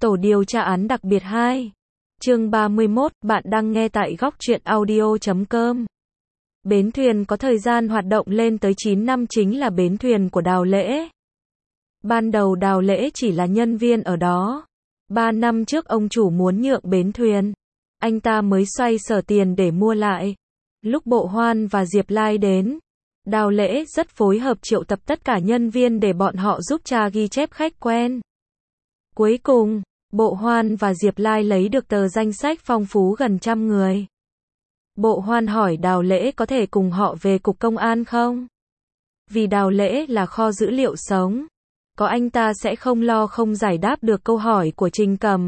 Tổ điều tra án đặc biệt 2. Chương 31, bạn đang nghe tại góc truyện audio.com. Bến thuyền có thời gian hoạt động lên tới 9 năm chính là bến thuyền của Đào Lễ. Ban đầu Đào Lễ chỉ là nhân viên ở đó. 3 năm trước ông chủ muốn nhượng bến thuyền. Anh ta mới xoay sở tiền để mua lại. Lúc Bộ Hoan và Diệp Lai đến, Đào Lễ rất phối hợp triệu tập tất cả nhân viên để bọn họ giúp cha ghi chép khách quen. Cuối cùng, Bộ Hoan và Diệp Lai lấy được tờ danh sách phong phú gần 100 người. Bộ Hoan hỏi Đào Lễ có thể cùng họ về cục công an không? Vì Đào Lễ là kho dữ liệu sống. Có anh ta sẽ không lo không giải đáp được câu hỏi của Trình Cầm.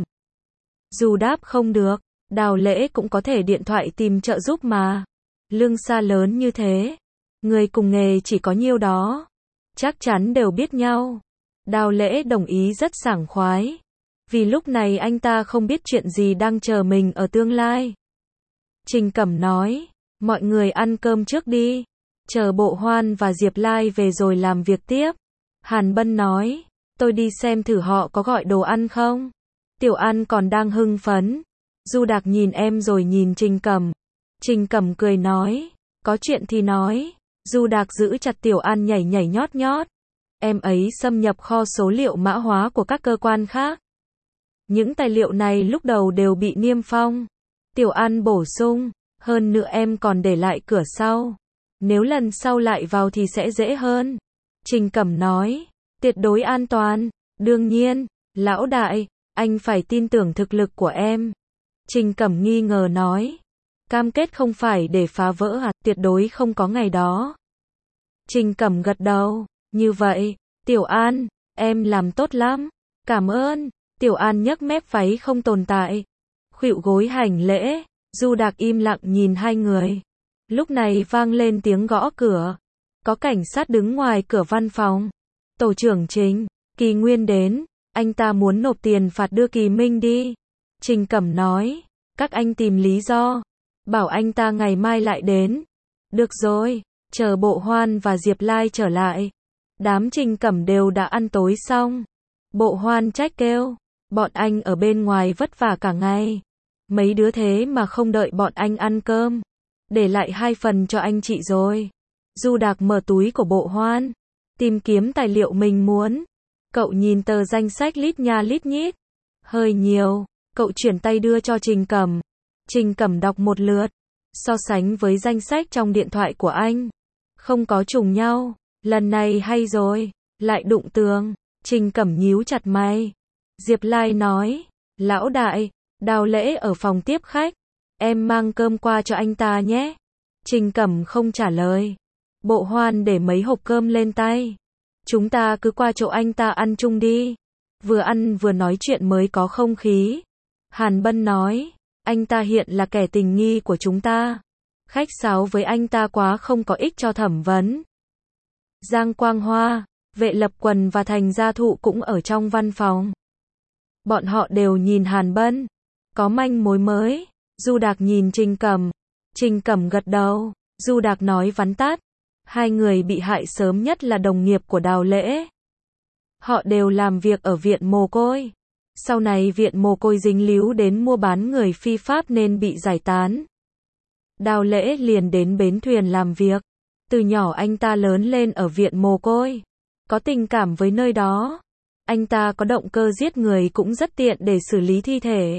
Dù đáp không được, Đào Lễ cũng có thể điện thoại tìm trợ giúp mà. Lương xa lớn như thế. Người cùng nghề chỉ có nhiêu đó. Chắc chắn đều biết nhau. Đào Lễ đồng ý rất sảng khoái. Vì lúc này anh ta không biết chuyện gì đang chờ mình ở tương lai. Trình Cẩm nói, mọi người ăn cơm trước đi. Chờ Bộ Hoan và Diệp Lai về rồi làm việc tiếp. Hàn Bân nói, tôi đi xem thử họ có gọi đồ ăn không. Tiểu An còn đang hưng phấn. Du Đạc nhìn em rồi nhìn Trình Cẩm. Trình Cẩm cười nói, có chuyện thì nói. Du Đạc giữ chặt Tiểu An nhảy nhảy nhót nhót. Em ấy xâm nhập kho số liệu mã hóa của các cơ quan khác. Những tài liệu này lúc đầu đều bị niêm phong. Tiểu An bổ sung, hơn nữa em còn để lại cửa sau. Nếu lần sau lại vào thì sẽ dễ hơn. Trình Cẩm nói, tuyệt đối an toàn. Đương nhiên, lão đại, anh phải tin tưởng thực lực của em. Trình Cẩm nghi ngờ nói, cam kết không phải để phá vỡ à, tuyệt đối không có ngày đó. Trình Cẩm gật đầu, như vậy, Tiểu An, em làm tốt lắm. Cảm ơn. Tiểu An nhấc mép váy không tồn tại. Khuỵu gối hành lễ. Du Đạc im lặng nhìn hai người. Lúc này vang lên tiếng gõ cửa. Có cảnh sát đứng ngoài cửa văn phòng. Tổ trưởng Trình, Kỳ Nguyên đến. Anh ta muốn nộp tiền phạt đưa Kỳ Minh đi. Trình Cẩm nói, các anh tìm lý do. Bảo anh ta ngày mai lại đến. Được rồi, chờ Bộ Hoan và Diệp Lai trở lại. Đám Trình Cẩm đều đã ăn tối xong. Bộ Hoan trách kêu, bọn anh ở bên ngoài vất vả cả ngày. Mấy đứa thế mà không đợi bọn anh ăn cơm. Để lại 2 phần cho anh chị rồi. Du Đạc mở túi của Bộ Hoan. Tìm kiếm tài liệu mình muốn. Cậu nhìn tờ danh sách lít nha lít nhít. Hơi nhiều. Cậu chuyển tay đưa cho Trình Cẩm. Trình Cẩm đọc một lượt. So sánh với danh sách trong điện thoại của anh. Không có trùng nhau. Lần này hay rồi. Lại đụng tường. Trình Cẩm nhíu chặt mày. Diệp Lai nói, lão đại, Đào Lễ ở phòng tiếp khách. Em mang cơm qua cho anh ta nhé. Trình Cẩm không trả lời. Bộ Hoan để mấy hộp cơm lên tay. Chúng ta cứ qua chỗ anh ta ăn chung đi. Vừa ăn vừa nói chuyện mới có không khí. Hàn Bân nói, anh ta hiện là kẻ tình nghi của chúng ta. Khách sáo với anh ta quá không có ích cho thẩm vấn. Giang Quang Hoa, Vệ Lập Quần và Thành Gia Thụ cũng ở trong văn phòng. Bọn họ đều nhìn Hàn Bân. Có manh mối mới. Du Đạc nhìn Trình Cẩm. Trình Cẩm gật đầu. Du Đạc nói vắn tắt. 2 người bị hại sớm nhất là đồng nghiệp của Đào Lễ. Họ đều làm việc ở viện mồ côi. Sau này viện mồ côi dính líu đến mua bán người phi pháp nên bị giải tán. Đào Lễ liền đến bến thuyền làm việc. Từ nhỏ anh ta lớn lên ở viện mồ côi. Có tình cảm với nơi đó. Anh ta có động cơ giết người cũng rất tiện để xử lý thi thể.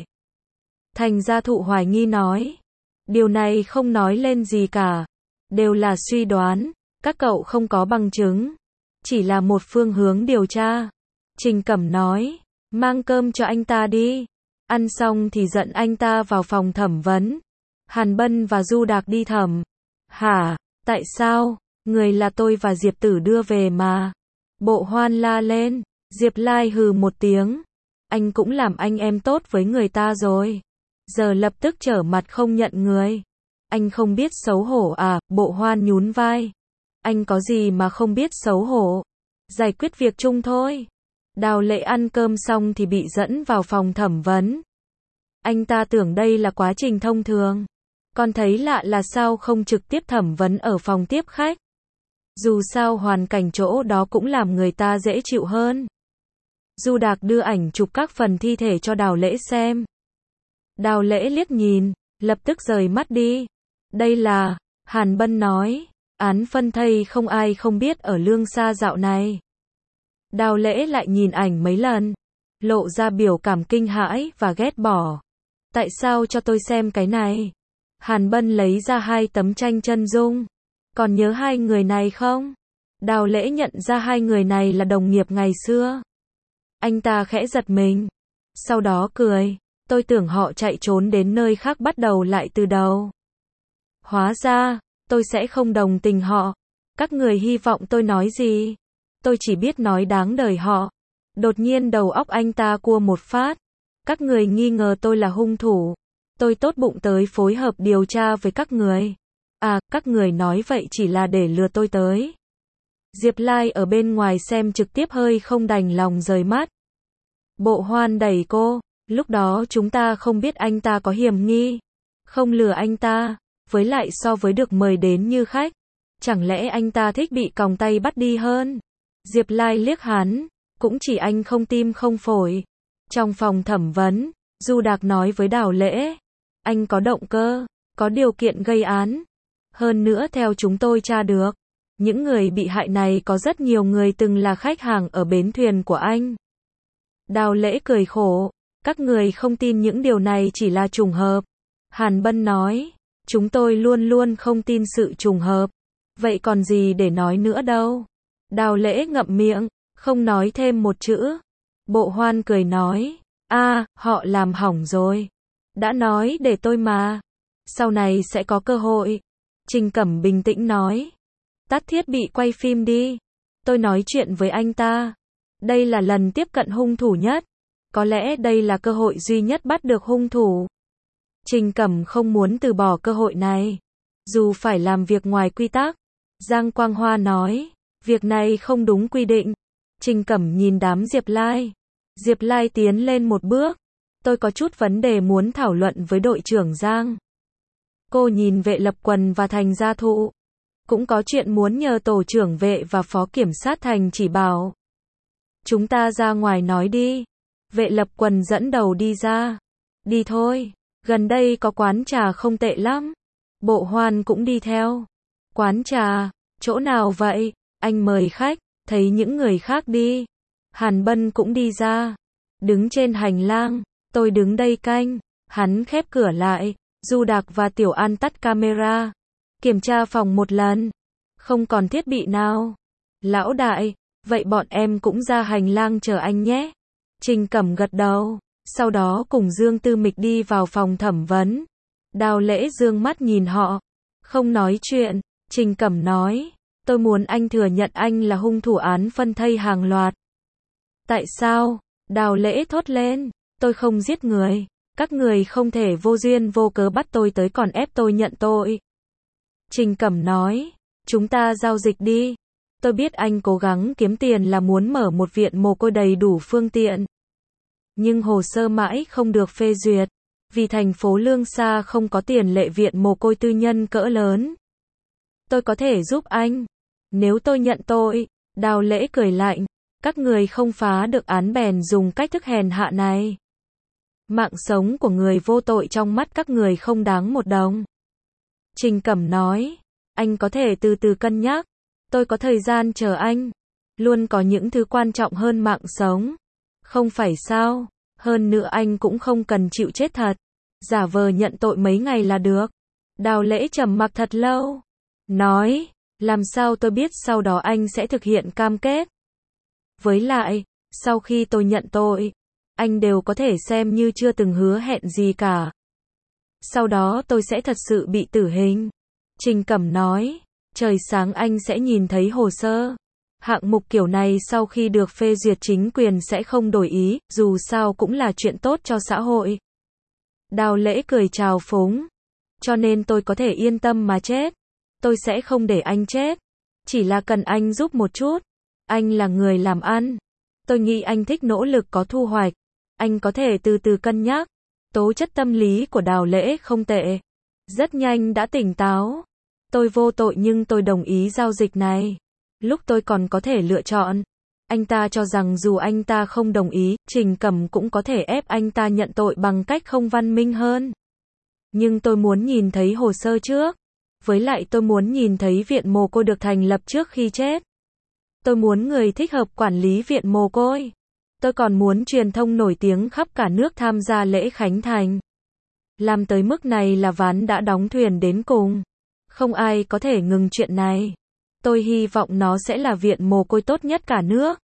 Thành Gia Thụ hoài nghi nói. Điều này không nói lên gì cả. Đều là suy đoán. Các cậu không có bằng chứng. Chỉ là một phương hướng điều tra. Trình Cẩm nói. Mang cơm cho anh ta đi. Ăn xong thì dẫn anh ta vào phòng thẩm vấn. Hàn Bân và Du Đạc đi thẩm. Hả? Tại sao? Người là tôi và Diệp Tử đưa về mà. Bộ Hoan la lên. Diệp Lai hừ một tiếng. Anh cũng làm anh em tốt với người ta rồi. Giờ lập tức trở mặt không nhận người. Anh không biết xấu hổ à? Bộ Hoan nhún vai. Anh có gì mà không biết xấu hổ? Giải quyết việc chung thôi. Đào Lễ ăn cơm xong thì bị dẫn vào phòng thẩm vấn. Anh ta tưởng đây là quá trình thông thường. Còn thấy lạ là sao không trực tiếp thẩm vấn ở phòng tiếp khách. Dù sao hoàn cảnh chỗ đó cũng làm người ta dễ chịu hơn. Du Đạc đưa ảnh chụp các phần thi thể cho Đào Lễ xem. Đào Lễ liếc nhìn, lập tức rời mắt đi. Đây là, Hàn Bân nói, án phân thây không ai không biết ở Lương Sa dạo này. Đào Lễ lại nhìn ảnh mấy lần, lộ ra biểu cảm kinh hãi và ghét bỏ. Tại sao cho tôi xem cái này? Hàn Bân lấy ra 2 tấm tranh chân dung. Còn nhớ 2 người này không? Đào Lễ nhận ra 2 người này là đồng nghiệp ngày xưa. Anh ta khẽ giật mình. Sau đó cười. Tôi tưởng họ chạy trốn đến nơi khác bắt đầu lại từ đầu. Hóa ra, tôi sẽ không đồng tình họ. Các người hy vọng tôi nói gì? Tôi chỉ biết nói đáng đời họ. Đột nhiên đầu óc anh ta cua một phát. Các người nghi ngờ tôi là hung thủ. Tôi tốt bụng tới phối hợp điều tra với các người. À, các người nói vậy chỉ là để lừa tôi tới. Diệp Lai ở bên ngoài xem trực tiếp hơi không đành lòng rời mắt. Bộ Hoan đẩy cô. Lúc đó chúng ta không biết anh ta có hiểm nghi. Không lừa anh ta. Với lại so với được mời đến như khách. Chẳng lẽ anh ta thích bị còng tay bắt đi hơn? Diệp Lai liếc hắn. Cũng chỉ anh không tim không phổi. Trong phòng thẩm vấn, Du Đạc nói với Đào Lễ. Anh có động cơ, có điều kiện gây án. Hơn nữa theo chúng tôi tra được, những người bị hại này có rất nhiều người từng là khách hàng ở bến thuyền của anh. Đào Lễ cười khổ. Các người không tin những điều này chỉ là trùng hợp. Hàn Bân nói. Chúng tôi luôn luôn không tin sự trùng hợp. Vậy còn gì để nói nữa đâu. Đào Lễ ngậm miệng, không nói thêm một chữ. Bộ Hoan cười nói. Họ làm hỏng rồi. Đã nói để tôi mà. Sau này sẽ có cơ hội. Trình Cẩm bình tĩnh nói. Tắt thiết bị quay phim đi. Tôi nói chuyện với anh ta. Đây là lần tiếp cận hung thủ nhất. Có lẽ đây là cơ hội duy nhất bắt được hung thủ. Trình Cẩm không muốn từ bỏ cơ hội này. Dù phải làm việc ngoài quy tắc. Giang Quang Hoa nói. Việc này không đúng quy định. Trình Cẩm nhìn đám Diệp Lai. Diệp Lai tiến lên một bước. Tôi có chút vấn đề muốn thảo luận với đội trưởng Giang. Cô nhìn Vệ Lập Quần và Thành Gia Thụ. Cũng có chuyện muốn nhờ tổ trưởng Vệ và phó kiểm sát Thành chỉ bảo. Chúng ta ra ngoài nói đi. Vệ Lập Quần dẫn đầu đi ra. Đi thôi. Gần đây có quán trà không tệ lắm. Bộ Hoan cũng đi theo. Quán trà? Chỗ nào vậy? Anh mời khách. Thấy những người khác đi. Hàn Bân cũng đi ra. Đứng trên hành lang. Tôi đứng đây canh. Hắn khép cửa lại. Du Đạc và Tiểu An tắt camera. Kiểm tra phòng một lần. Không còn thiết bị nào. Lão đại. Vậy bọn em cũng ra hành lang chờ anh nhé. Trình Cẩm gật đầu. Sau đó cùng Dương Tư Mịch đi vào phòng thẩm vấn. Đào Lễ dương mắt nhìn họ. Không nói chuyện. Trình Cẩm nói. Tôi muốn anh thừa nhận anh là hung thủ án phân thây hàng loạt. Tại sao? Đào Lễ thốt lên. Tôi không giết người. Các người không thể vô duyên vô cớ bắt tôi tới còn ép tôi nhận tội. Trình Cẩm nói. Chúng ta giao dịch đi. Tôi biết anh cố gắng kiếm tiền là muốn mở một viện mồ côi đầy đủ phương tiện. Nhưng hồ sơ mãi không được phê duyệt. Vì thành phố Lương Sa không có tiền lệ viện mồ côi tư nhân cỡ lớn. Tôi có thể giúp anh. Nếu tôi nhận tội. Đào Lễ cười lạnh. Các người không phá được án bèn dùng cách thức hèn hạ này. Mạng sống của người vô tội trong mắt các người không đáng một đồng. Trình Cẩm nói. Anh có thể từ từ cân nhắc. Tôi có thời gian chờ anh. Luôn có những thứ quan trọng hơn mạng sống. Không phải sao? Hơn nữa anh cũng không cần chịu chết thật. Giả vờ nhận tội mấy ngày là được. Đào Lễ trầm mặc thật lâu. Nói. Làm sao tôi biết sau đó anh sẽ thực hiện cam kết? Với lại, sau khi tôi nhận tội, anh đều có thể xem như chưa từng hứa hẹn gì cả. Sau đó tôi sẽ thật sự bị tử hình. Trình Cẩm nói. Trời sáng anh sẽ nhìn thấy hồ sơ. Hạng mục kiểu này sau khi được phê duyệt chính quyền sẽ không đổi ý, dù sao cũng là chuyện tốt cho xã hội. Đào Lễ cười trào phúng. Cho nên tôi có thể yên tâm mà chết. Tôi sẽ không để anh chết. Chỉ là cần anh giúp một chút. Anh là người làm ăn. Tôi nghĩ anh thích nỗ lực có thu hoạch. Anh có thể từ từ cân nhắc. Tố chất tâm lý của Đào Lễ không tệ. Rất nhanh đã tỉnh táo. Tôi vô tội nhưng tôi đồng ý giao dịch này. Lúc tôi còn có thể lựa chọn. Anh ta cho rằng dù anh ta không đồng ý, Trình Cẩm cũng có thể ép anh ta nhận tội bằng cách không văn minh hơn. Nhưng tôi muốn nhìn thấy hồ sơ trước. Với lại tôi muốn nhìn thấy viện mồ côi được thành lập trước khi chết. Tôi muốn người thích hợp quản lý viện mồ côi. Tôi còn muốn truyền thông nổi tiếng khắp cả nước tham gia lễ khánh thành. Làm tới mức này là ván đã đóng thuyền đến cùng. Không ai có thể ngừng chuyện này. Tôi hy vọng nó sẽ là viện mồ côi tốt nhất cả nước.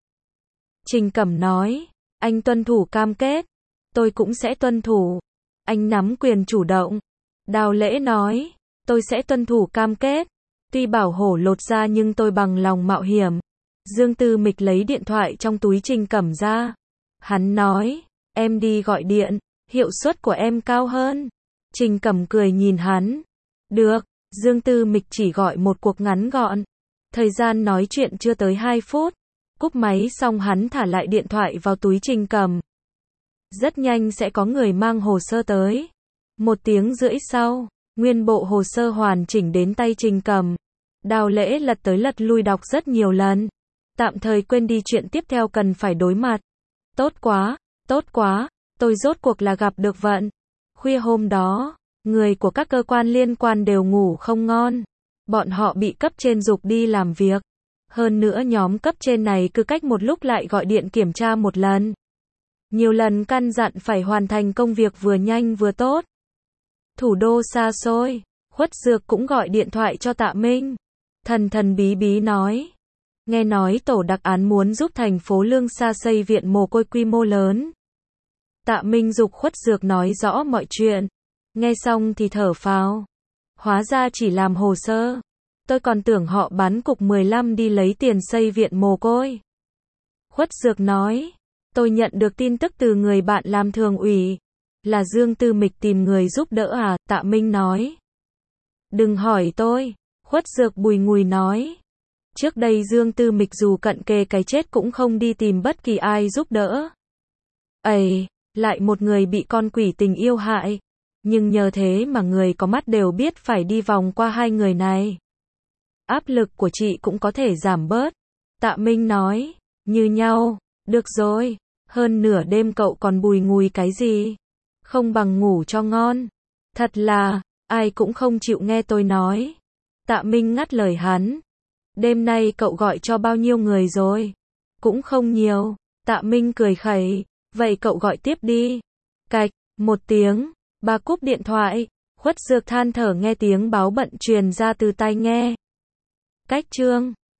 Trình Cẩm nói, anh tuân thủ cam kết. Tôi cũng sẽ tuân thủ. Anh nắm quyền chủ động. Đào Lễ nói, tôi sẽ tuân thủ cam kết. Tuy bảo hổ lột ra nhưng tôi bằng lòng mạo hiểm. Dương Tư Mịch lấy điện thoại trong túi Trình Cẩm ra. Hắn nói, em đi gọi điện, hiệu suất của em cao hơn. Trình Cẩm cười nhìn hắn. Được, Dương Tư Mịch chỉ gọi một cuộc ngắn gọn. Thời gian nói chuyện chưa tới 2 phút. Cúp máy xong hắn thả lại điện thoại vào túi Trình Cẩm. Rất nhanh sẽ có người mang hồ sơ tới. 1 tiếng rưỡi sau, nguyên bộ hồ sơ hoàn chỉnh đến tay Trình Cẩm. Đào Lễ lật tới lật lui đọc rất nhiều lần. Tạm thời quên đi chuyện tiếp theo cần phải đối mặt. Tốt quá, tôi rốt cuộc là gặp được vận. Khuya hôm đó, người của các cơ quan liên quan đều ngủ không ngon. Bọn họ bị cấp trên giục đi làm việc. Hơn nữa nhóm cấp trên này cứ cách một lúc lại gọi điện kiểm tra một lần. Nhiều lần căn dặn phải hoàn thành công việc vừa nhanh vừa tốt. Thủ đô xa xôi, Khuất Dược cũng gọi điện thoại cho Tạ Minh. Thần bí bí nói. Nghe nói tổ đặc án muốn giúp thành phố Lương Sa xây viện mồ côi quy mô lớn. Tạ Minh giục Khuất Dược nói rõ mọi chuyện. Nghe xong thì thở phào. Hóa ra chỉ làm hồ sơ. Tôi còn tưởng họ bán cục 15 đi lấy tiền xây viện mồ côi. Khuất Dược nói. Tôi nhận được tin tức từ người bạn làm thường ủy. Là Dương Tư Mịch tìm người giúp đỡ à? Tạ Minh nói. Đừng hỏi tôi. Khuất Dược bùi ngùi nói. Trước đây Dương Tư Mịch dù cận kề cái chết cũng không đi tìm bất kỳ ai giúp đỡ. Ây, lại một người bị con quỷ tình yêu hại. Nhưng nhờ thế mà người có mắt đều biết phải đi vòng qua hai người này. Áp lực của chị cũng có thể giảm bớt. Tạ Minh nói, như nhau, được rồi, hơn nửa đêm cậu còn bùi ngùi cái gì? Không bằng ngủ cho ngon. Thật là, ai cũng không chịu nghe tôi nói. Tạ Minh ngắt lời hắn. Đêm nay cậu gọi cho bao nhiêu người rồi? Cũng không nhiều. Tạ Minh cười khẩy. Vậy cậu gọi tiếp đi. Cạch, 1 tiếng. Bà cúp điện thoại. Khuất Dược than thở nghe tiếng báo bận truyền ra từ tai nghe. Cách chương